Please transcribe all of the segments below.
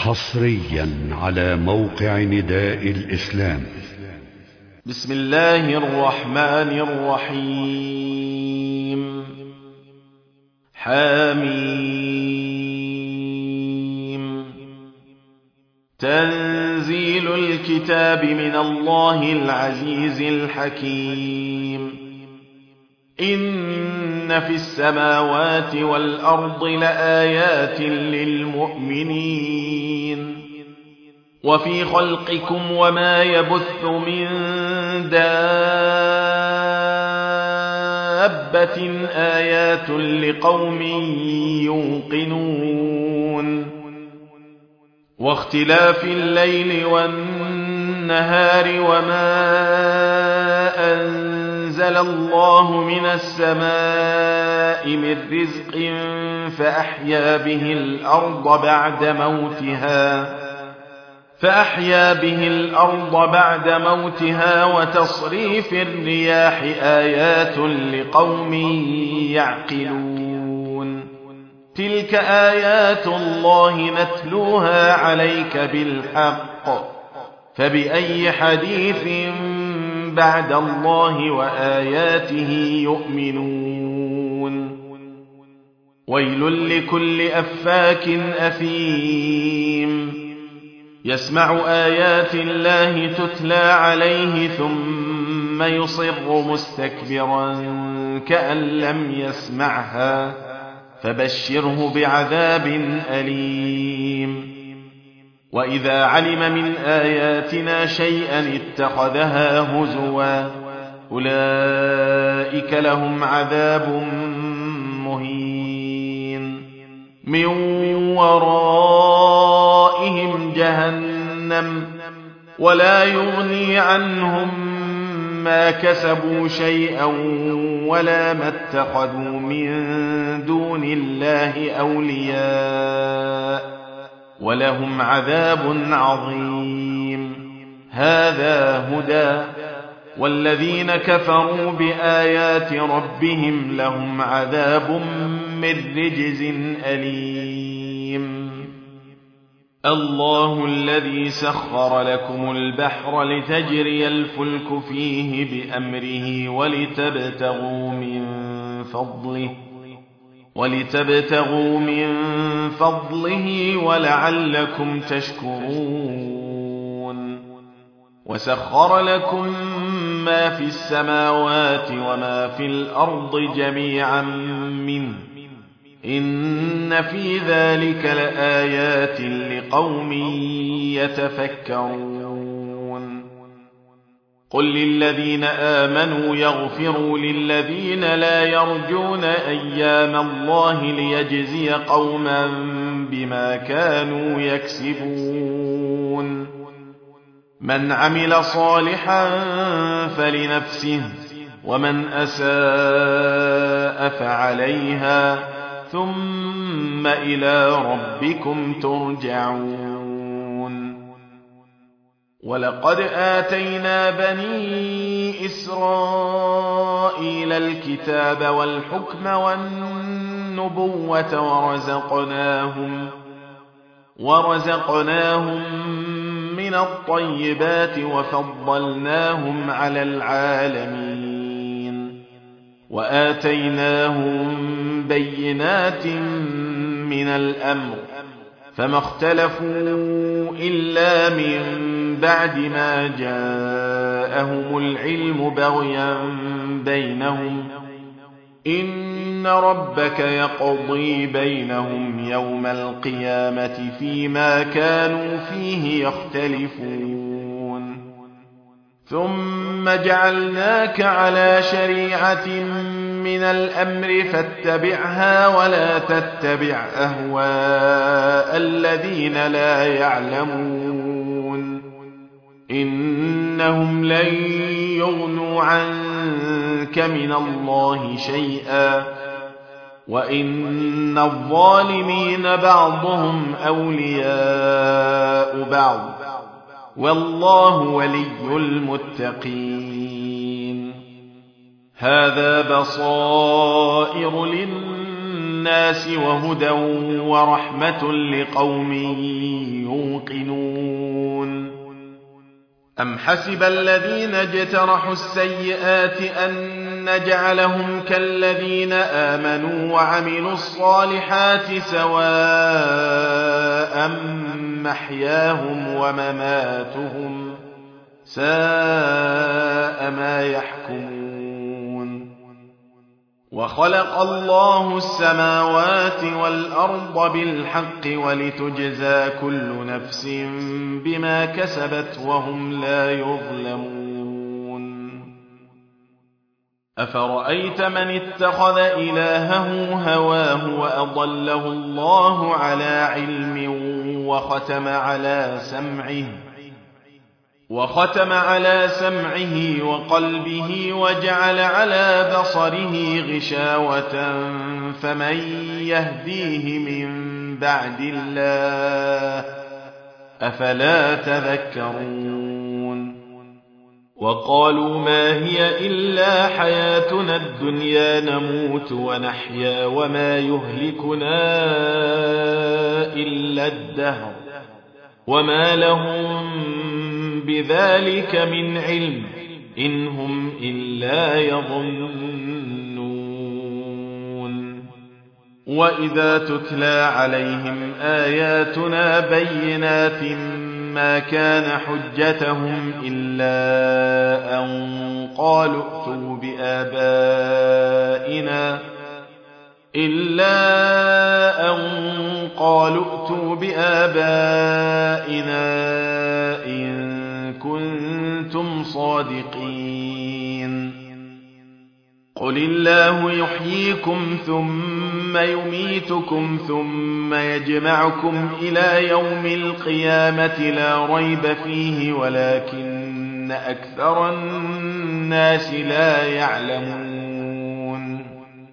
حصريا على موقع نداء الإسلام. بسم الله الرحمن الرحيم. حميم. تنزيل الكتاب من الله العزيز الحكيم. إن في السماوات والأرض لآيات للمؤمنين وفي خلقكم وما يبث من دابة آيات لقوم يوقنون واختلاف الليل والنهار وما أنزل الله من السماء من رزق فأحيا به الأرض بعد موتها وتصريف الرياح آيات لقوم يعقلون. تلك آيات الله نتلوها عليك بالحق فبأي حديث بعد الله وآياته يؤمنون. ويل لكل أفاك أثيم يسمع آيات الله تتلى عليه ثم يصر مستكبرا كأن لم يسمعها فبشره بعذاب أليم. وإذا علم من آياتنا شيئا اتخذها هزوا أولئك لهم عذاب مهين من ورائهم جهنم ولا يغني عنهم ما كسبوا شيئا ولا ما اتخذوا من دون الله أولياء ولهم عذاب عظيم. هذا هدى والذين كفروا بآيات ربهم لهم عذاب من رجز أليم. الله الذي سخر لكم البحر لتجري الفلك فيه بأمره ولتبتغوا من فضله ولعلكم تشكرون. وسخر لكم ما في السماوات وما في الأرض جميعا منه إن في ذلك لآيات لقوم يتفكرون. قل للذين آمنوا يغفروا للذين لا يرجون أيام الله ليجزي قوما بما كانوا يكسبون. من عمل صالحا فلنفسه ومن أساء فعليها ثم إلى ربكم ترجعون. ولقد آتينا بني إسرائيل الكتاب والحكم والنبوة ورزقناهم من الطيبات وفضلناهم على العالمين وآتيناهم بينات من الأمر فما اختلفوا إلا من بعد ما جاءهم العلم بغيا بينهم إن ربك يقضي بينهم يوم القيامة فيما كانوا فيه يختلفون. ثم جعلناك على شريعة من الأمر فاتبعها ولا تتبع أهواء الذين لا يعلمون إنهم لن يغنوا عنك من الله شيئا وإن الظالمين بعضهم أولياء بعض والله ولي المتقين. هذا بصائر للناس للناس وهدى ورحمة لقوم يوقنون أم حسب الذين اجترحوا السيئات أن نجعلهم كالذين آمنوا وعملوا الصالحات سواء محياهم ومماتهم ساء ما يحكمون وخلق الله السماوات والأرض بالحق ولتجزى كل نفس بما كسبت وهم لا يظلمون أفرأيت من اتخذ إلهه هواه وأضله الله على علم وختم على سمعه وقلبه وجعل على بصره غشاوة فمن يهديه من بعد الله أفلا تذكرون وقالوا ما هي إلا حياتنا الدنيا نموت ونحيا وما يهلكنا إلا الدهر وما لهم بذلك من علم إن هم إلا يظنون وإذا تتلى عليهم آياتنا بينات ما كان حجتهم إلا أن قالوا ائتوا بآبائنا إن كنتم صادقين قل الله يحييكم ثم يميتكم ثم يجمعكم إلى يوم القيامة لا ريب فيه ولكن أكثر الناس لا يعلمون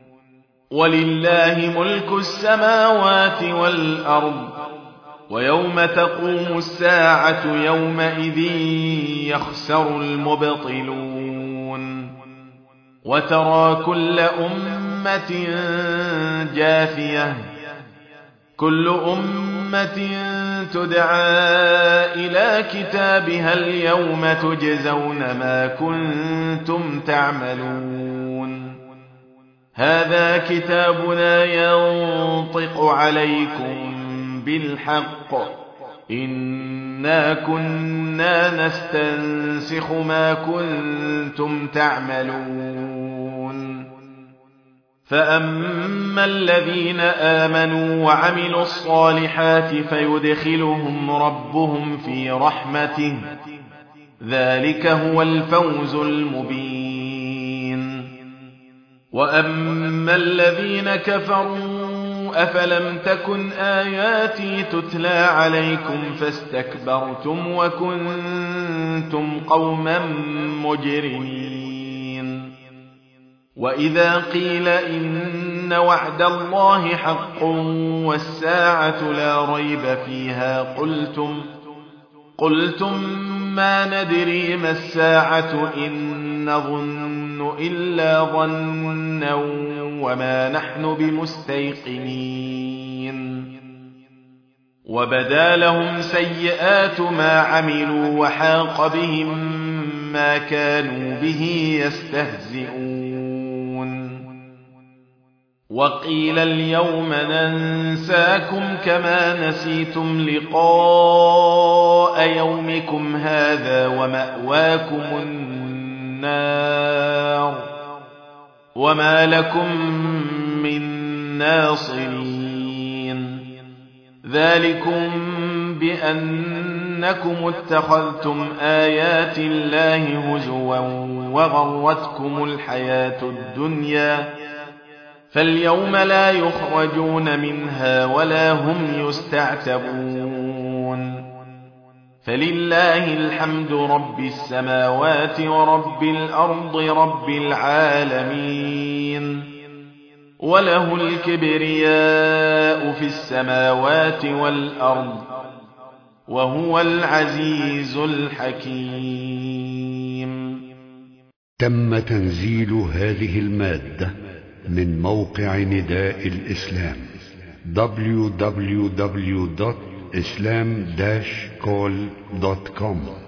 ولله ملك السماوات والأرض ويوم تقوم الساعة يومئذ يخسر المبطلون وترى كل أمة جاثية كل أمة تدعى إلى كتابها اليوم تجزون ما كنتم تعملون هذا كتابنا ينطق عليكم بالحق إنا كنا نستنسخ ما كنتم تعملون فأما الذين آمنوا وعملوا الصالحات فيدخلهم ربهم في رحمته ذلك هو الفوز المبين وأما الذين كفروا أفلم تكن آياتي تتلى عليكم فاستكبرتم وكنتم قوما مجرمين وإذا قيل إن وعد الله حق والساعة لا ريب فيها قلتم ما ندري ما الساعة إن نظن إلا ظنا وما نحن بمستيقنين وبدا لهم سيئات ما عملوا وحاق بهم ما كانوا به يستهزئون وقيل اليوم ننساكم كما نسيتم لقاء يومكم هذا ومأواكم النار وما لكم من ناصرين ذلكم بأنكم اتخذتم آيات الله هزوا وغرتكم الحياة الدنيا فاليوم لا يخرجون منها ولا هم يستعتبون فلله الحمد رب السماوات ورب الأرض رب العالمين وله الكبرياء في السماوات والأرض وهو العزيز الحكيم. تم تنزيل هذه المادة من موقع نداء الإسلام www.islam-call.com